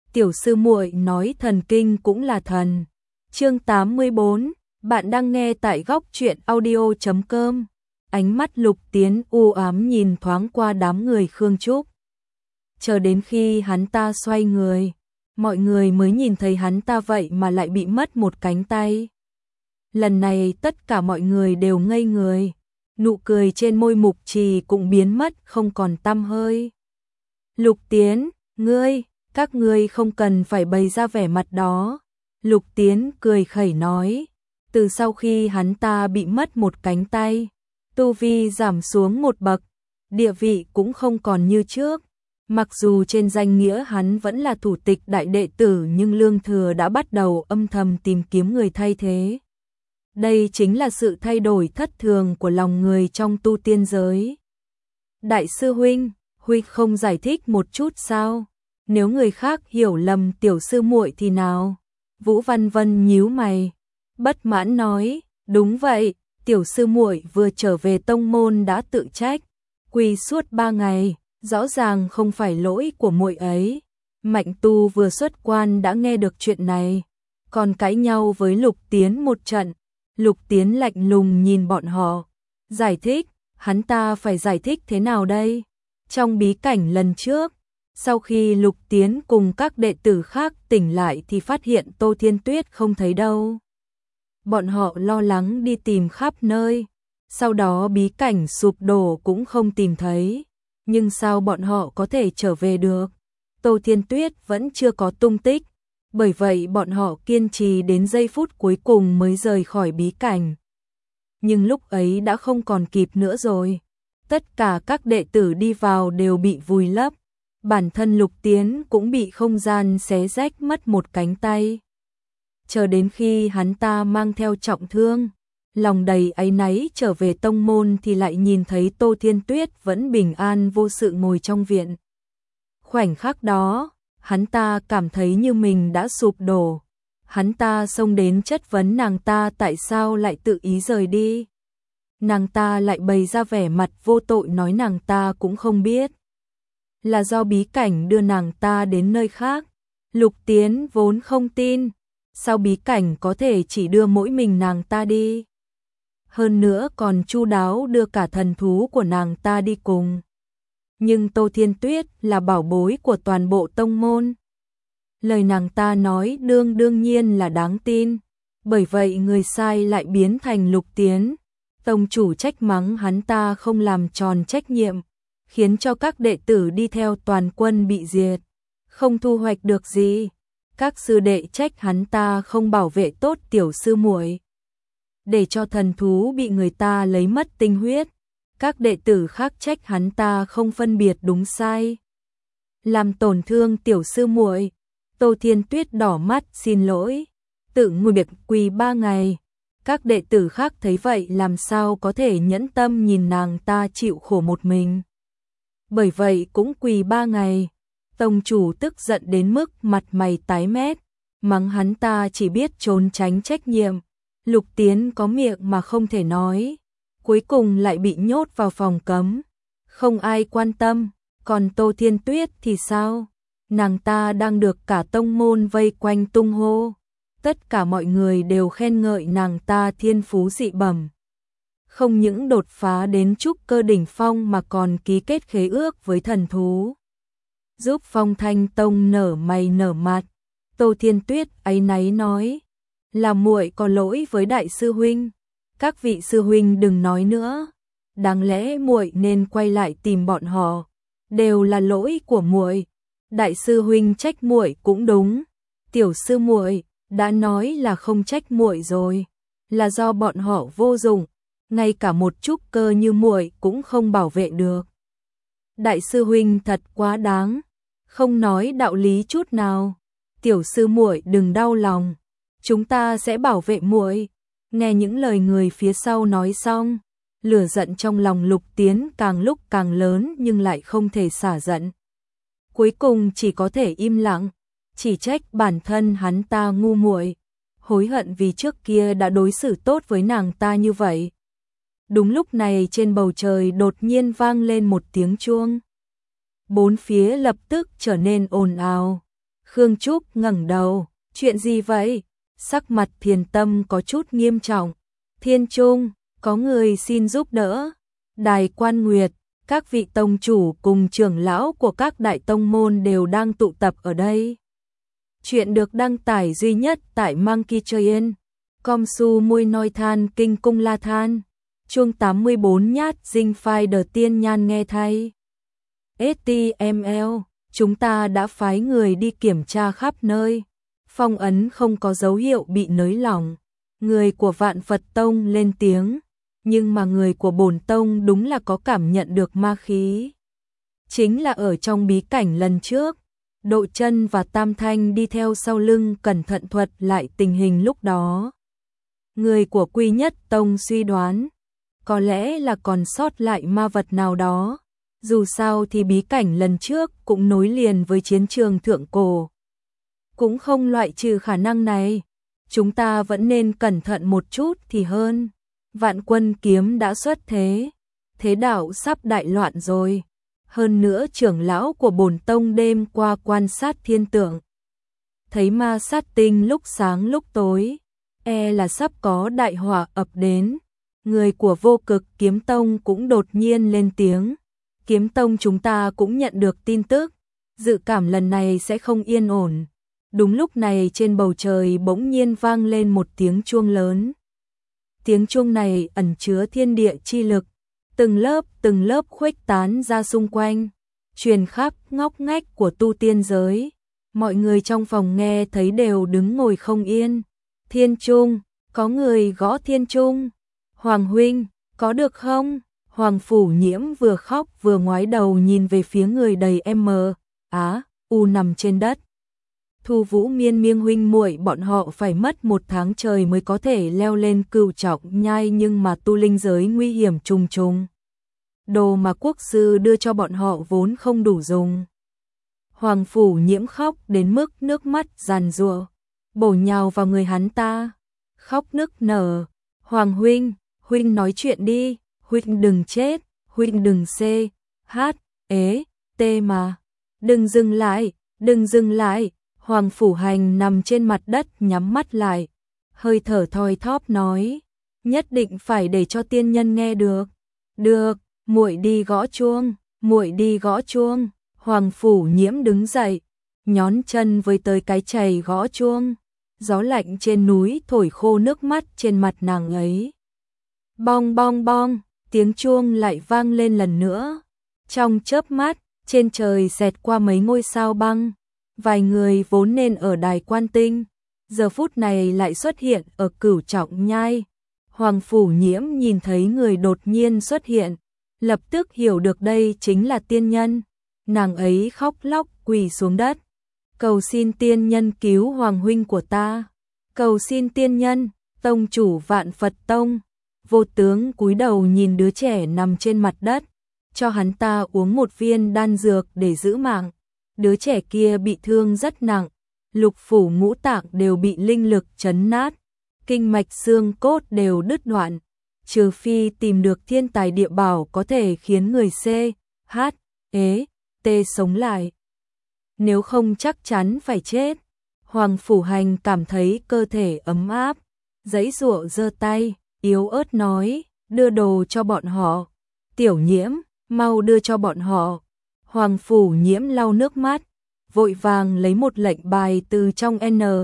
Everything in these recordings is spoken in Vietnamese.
tiểu sư muội nói thần kinh cũng là thần. Chương 84, bạn đang nghe tại góc truyện audio.com. Ánh mắt Lục Tiến u ám nhìn thoáng qua đám người Khương Trúc. Chờ đến khi hắn ta xoay người, mọi người mới nhìn thấy hắn ta vậy mà lại bị mất một cánh tay. Lần này tất cả mọi người đều ngây người, nụ cười trên môi Mục Trì cũng biến mất không còn tăm hơi. Lục Tiến, các ngươi không cần phải bày ra vẻ mặt đó. Lục Tiến cười khẩy nói, từ sau khi hắn ta bị mất một cánh tay, tu vi giảm xuống một bậc, địa vị cũng không còn như trước. Mặc dù trên danh nghĩa hắn vẫn là thủ tịch đại đệ tử nhưng Lương Thừa đã bắt đầu âm thầm tìm kiếm người thay thế. Đây chính là sự thay đổi thất thường của lòng người trong tu tiên giới. Đại sư huynh, huynh không giải thích một chút sao? Nếu người khác hiểu lầm tiểu sư muội thì nào? Vũ Văn Vân nhíu mày, bất mãn nói, đúng vậy, tiểu sư muội vừa trở về tông môn đã tự trách, quỳ suốt 3 ngày, rõ ràng không phải lỗi của muội ấy. Mạnh Tu vừa xuất quan đã nghe được chuyện này, còn cãi nhau với Lục Tiến một trận. Lục Tiến lạnh lùng nhìn bọn họ, giải thích, hắn ta phải giải thích thế nào đây? Trong bí cảnh lần trước, sau khi Lục Tiến cùng các đệ tử khác tỉnh lại thì phát hiện Tô Thiên Tuyết không thấy đâu. Bọn họ lo lắng đi tìm khắp nơi, sau đó bí cảnh sụp đổ cũng không tìm thấy. Nhưng sao bọn họ có thể trở về được? Tô Thiên Tuyết vẫn chưa có tung tích, bởi vậy bọn họ kiên trì đến giây phút cuối cùng mới rời khỏi bí cảnh. Nhưng lúc ấy đã không còn kịp nữa rồi. Tất cả các đệ tử đi vào đều bị vùi lấp. Bản thân Lục Tiến cũng bị không gian xé rách mất một cánh tay. Chờ đến khi hắn ta mang theo trọng thương, lòng đầy áy náy trở về tông môn thì lại nhìn thấy Tô Thiên Tuyết vẫn bình an vô sự ngồi trong viện. Khoảnh khắc đó, hắn ta cảm thấy như mình đã sụp đổ. Hắn ta xông đến chất vấn nàng ta tại sao lại tự ý rời đi. Nàng ta lại bày ra vẻ mặt vô tội nói nàng ta cũng không biết. Là do bí cảnh đưa nàng ta đến nơi khác. Lục Tiến vốn không tin, sao bí cảnh có thể chỉ đưa mỗi mình nàng ta đi. Hơn nữa còn chu đáo đưa cả thần thú của nàng ta đi cùng. Nhưng Tô Thiên Tuyết là bảo bối của toàn bộ tông môn. Lời nàng ta nói đương nhiên là đáng tin. Bởi vậy người sai lại biến thành Lục Tiến. Tông chủ trách mắng hắn ta không làm tròn trách nhiệm, khiến cho các đệ tử đi theo toàn quân bị diệt, không thu hoạch được gì. Các sư đệ trách hắn ta không bảo vệ tốt tiểu sư muội, để cho thần thú bị người ta lấy mất tinh huyết. Các đệ tử khác trách hắn ta không phân biệt đúng sai, làm tổn thương tiểu sư muội. Tô Thiên Tuyết đỏ mắt xin lỗi, tự ngồi biệt quỳ 3 ngày. Các đệ tử khác thấy vậy làm sao có thể nhẫn tâm nhìn nàng ta chịu khổ một mình. Bởi vậy cũng quỳ 3 ngày. Tông chủ tức giận đến mức mặt mày tái mét, mắng hắn ta chỉ biết trốn tránh trách nhiệm. Lục Tiến có miệng mà không thể nói, cuối cùng lại bị nhốt vào phòng cấm. Không ai quan tâm, còn Tô Thiên Tuyết thì sao? Nàng ta đang được cả tông môn vây quanh tung hô. Tất cả mọi người đều khen ngợi nàng ta thiên phú dị bẩm. Không những đột phá đến trúc cơ đỉnh phong mà còn ký kết khế ước với thần thú, giúp Phong Thanh Tông nở mày nở mặt. Tô Thiên Tuyết áy náy nói, là muội có lỗi với đại sư huynh. Các vị sư huynh đừng nói nữa, đáng lẽ muội nên quay lại tìm bọn họ, đều là lỗi của muội. Đại sư huynh trách muội cũng đúng, tiểu sư muội đã nói là không trách muội rồi, là do bọn họ vô dụng, ngay cả một trúc cơ như muội cũng không bảo vệ được. Đại sư huynh thật quá đáng, không nói đạo lý chút nào. Tiểu sư muội đừng đau lòng, chúng ta sẽ bảo vệ muội. Nghe những lời người phía sau nói xong, lửa giận trong lòng Lục Tiến càng lúc càng lớn nhưng lại không thể xả giận. Cuối cùng chỉ có thể im lặng, chỉ trách bản thân hắn ta ngu muội, hối hận vì trước kia đã đối xử tốt với nàng ta như vậy. Đúng lúc này trên bầu trời đột nhiên vang lên một tiếng chuông. Bốn phía lập tức trở nên ồn ào. Khương Trúc ngẩng đầu, chuyện gì vậy? Sắc mặt Thiền Tâm có chút nghiêm trọng. Thiên Trung, có người xin giúp đỡ. Đài Quan Nguyệt, các vị tông chủ cùng trưởng lão của các đại tông môn đều đang tụ tập ở đây. Chuyện được đăng tải duy nhất tại Monkey Train. Com su môi nói than kinh cung la than. Chương 84 nhát dinh phai đờ tiên nhan nghe thay. STML, chúng ta đã phái người đi kiểm tra khắp nơi. Phong ấn không có dấu hiệu bị nới lỏng. Người của Vạn Phật Tông lên tiếng, nhưng mà người của Bổn Tông đúng là có cảm nhận được ma khí. Chính là ở trong bí cảnh lần trước, Độ Chân và Tam Thanh đi theo sau lưng cẩn thận thuật lại tình hình lúc đó. Người của Quy Nhất Tông suy đoán, có lẽ là còn sót lại ma vật nào đó. Dù sao thì bí cảnh lần trước cũng nối liền với chiến trường thượng cổ. Cũng không loại trừ khả năng này. Chúng ta vẫn nên cẩn thận một chút thì hơn. Vạn Quân kiếm đã xuất thế. Thế đạo sắp đại loạn rồi. Hơn nữa trưởng lão của Bổn Tông đêm qua quan sát thiên tượng. Thấy ma sát tinh lúc sáng lúc tối. Là sắp có đại họa ập đến. Người của Vô Cực Kiếm Tông cũng đột nhiên lên tiếng. Kiếm Tông chúng ta cũng nhận được tin tức. Dự cảm lần này sẽ không yên ổn. Đúng lúc này trên bầu trời bỗng nhiên vang lên một tiếng chuông lớn. Tiếng chuông này ẩn chứa thiên địa chi lực, từng lớp khuếch tán ra xung quanh, truyền khắp ngóc ngách của tu tiên giới. Mọi người trong phòng nghe thấy đều đứng ngồi không yên. Thiên Trung, có người gõ Thiên Trung. Hoàng huynh, có được không? Hoàng Phủ Nhiễm vừa khóc vừa ngoái đầu nhìn về phía người đầy u nằm trên đất. Thu Vũ Miên Miên huynh muội bọn họ phải mất 1 tháng trời mới có thể leo lên Cửu Trọng Nhai, nhưng mà tu linh giới nguy hiểm trùng trùng. Đồ mà quốc sư đưa cho bọn họ vốn không đủ dùng. Hoàng Phủ Nhiễm khóc đến mức nước mắt giàn giụa, bổ nhào vào người hắn ta, khóc nức nở. Hoàng huynh, huynh nói chuyện đi, huynh đừng chết, huynh đừng mà. Đừng dừng lại. Hoàng Phủ Hành nằm trên mặt đất nhắm mắt lại, hơi thở thoi thóp nói, nhất định phải để cho tiên nhân nghe được. Được, muội đi gõ chuông. Hoàng Phủ Nhiễm đứng dậy, nhón chân với tới cái chày gõ chuông. Gió lạnh trên núi thổi khô nước mắt trên mặt nàng ấy. Bong bong bong, tiếng chuông lại vang lên lần nữa. Trong chớp mắt, trên trời xẹt qua mấy ngôi sao băng. Vài người vốn nên ở Đài Quan Tinh, giờ phút này lại xuất hiện ở Cửu Trọng Nhai. Hoàng Phủ Nhiễm nhìn thấy người đột nhiên xuất hiện, lập tức hiểu được đây chính là tiên nhân. Nàng ấy khóc lóc quỳ xuống đất, cầu xin tiên nhân cứu hoàng huynh của ta. Cầu xin tiên nhân. Tông chủ Vạn Phật Tông Vô Tướng cúi đầu nhìn đứa trẻ nằm trên mặt đất, cho hắn ta uống một viên đan dược để giữ mạng. Đứa trẻ kia bị thương rất nặng, lục phủ ngũ tạng đều bị linh lực chấn nát, kinh mạch xương cốt đều đứt đoạn, trừ phi tìm được thiên tài địa bảo có thể khiến người sống lại. Nếu không chắc chắn phải chết. Hoàng Phủ Hành cảm thấy cơ thể ấm áp, giãy giụa giơ tay, yếu ớt nói, đưa đồ cho bọn họ. Tiểu Nhiễm, mau đưa cho bọn họ. Hoàng Phủ Nhiễm lau nước mắt, vội vàng lấy một lệnh bài từ trong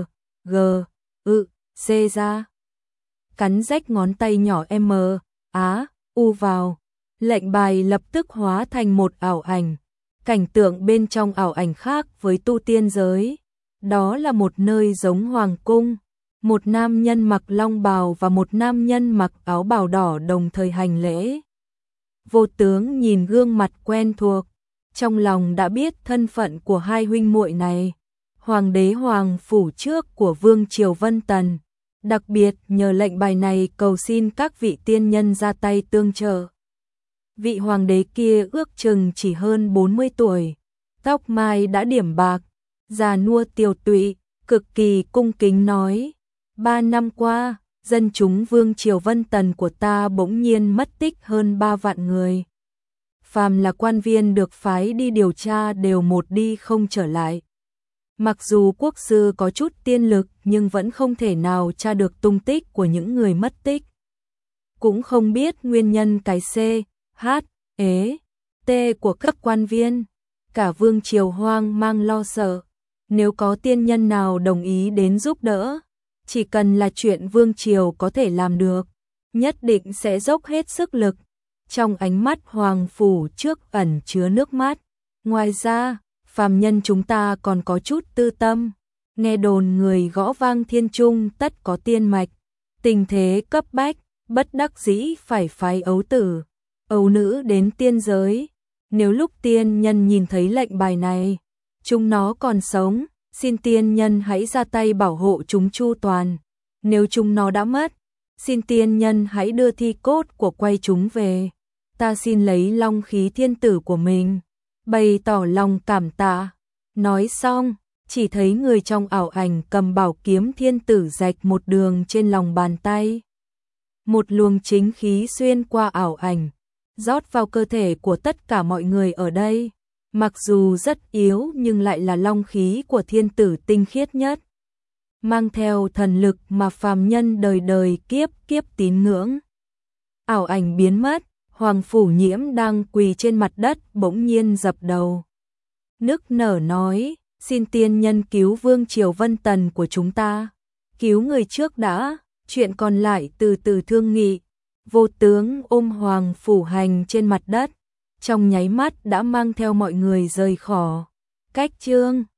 C ra. Cắn rách ngón tay nhỏ U vào. Lệnh bài lập tức hóa thành một ảo ảnh. Cảnh tượng bên trong ảo ảnh khác với tu tiên giới. Đó là một nơi giống hoàng cung. Một nam nhân mặc long bào và một nam nhân mặc áo bào đỏ đồng thời hành lễ. Vô Tướng nhìn gương mặt quen thuộc, trong lòng đã biết thân phận của hai huynh muội này. Hoàng đế Hoàng phủ trước của Vương triều Vân Tần, đặc biệt nhờ lệnh bài này cầu xin các vị tiên nhân ra tay tương trợ. Vị hoàng đế kia ước chừng chỉ hơn 40 tuổi, tóc mai đã điểm bạc, già nua tiều tụy, cực kỳ cung kính nói: 3 năm qua, dân chúng Vương triều Vân Tần của ta bỗng nhiên mất tích hơn 3 vạn người. Phàm là quan viên được phái đi điều tra đều một đi không trở lại. Mặc dù quốc sư có chút tiên lực nhưng vẫn không thể nào tra được tung tích của những người mất tích. Cũng không biết nguyên nhân cái C, H, ế, T của các quan viên. Cả vương triều hoang mang lo sợ. Nếu có tiên nhân nào đồng ý đến giúp đỡ, chỉ cần là chuyện vương triều có thể làm được, nhất định sẽ dốc hết sức lực. Trong ánh mắt Hoàng Phủ trước ẩn chứa nước mắt. Ngoài ra, phàm nhân chúng ta còn có chút tư tâm. Nghe đồn người gõ vang thiên trung tất có tiên mạch. Tình thế cấp bách, bất đắc dĩ phải phái ấu tử, ấu nữ đến tiên giới. Nếu lúc tiên nhân nhìn thấy lệnh bài này, chúng nó còn sống, xin tiên nhân hãy ra tay bảo hộ chúng chu toàn. Nếu chúng nó đã mất, xin tiên nhân hãy đưa thi cốt của quay chúng về. Ta xin lấy long khí thiên tử của mình, bày tỏ lòng cảm tạ. Nói xong, chỉ thấy người trong ảo ảnh cầm bảo kiếm thiên tử rạch một đường trên lòng bàn tay. Một luồng chính khí xuyên qua ảo ảnh, rót vào cơ thể của tất cả mọi người ở đây. Mặc dù rất yếu nhưng lại là long khí của thiên tử tinh khiết nhất, mang theo thần lực mà phàm nhân đời đời kiếp kiếp tín ngưỡng. Ảo ảnh biến mất, Hoàng Phủ Nhiễm đang quỳ trên mặt đất bỗng nhiên dập đầu. Nức nở nói, xin tiên nhân cứu vương triều Vân Tần của chúng ta. Cứu người trước đã, chuyện còn lại từ từ thương nghị. Vô tướng ôm Hoàng Phủ Hành trên mặt đất, trong nháy mắt đã mang theo mọi người rời khỏi. Cách chương